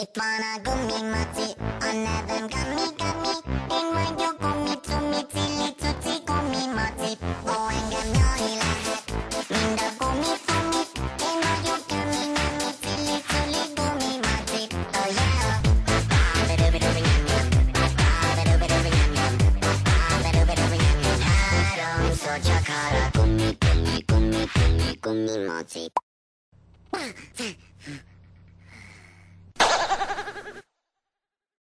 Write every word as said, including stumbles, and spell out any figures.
Itt van a gumimaci, a nevem Gami Gami. Én vagyok gumi-cumi, cili-cuci gumimaci. Ó, engem nyalni lehet, mind a gumi-cumi. Én vagyok Gami-Gami, cili-culi gumimaci. Oh yeah! Háromszor csak arra gumi, gumi, gumi, gumi, gumimaci.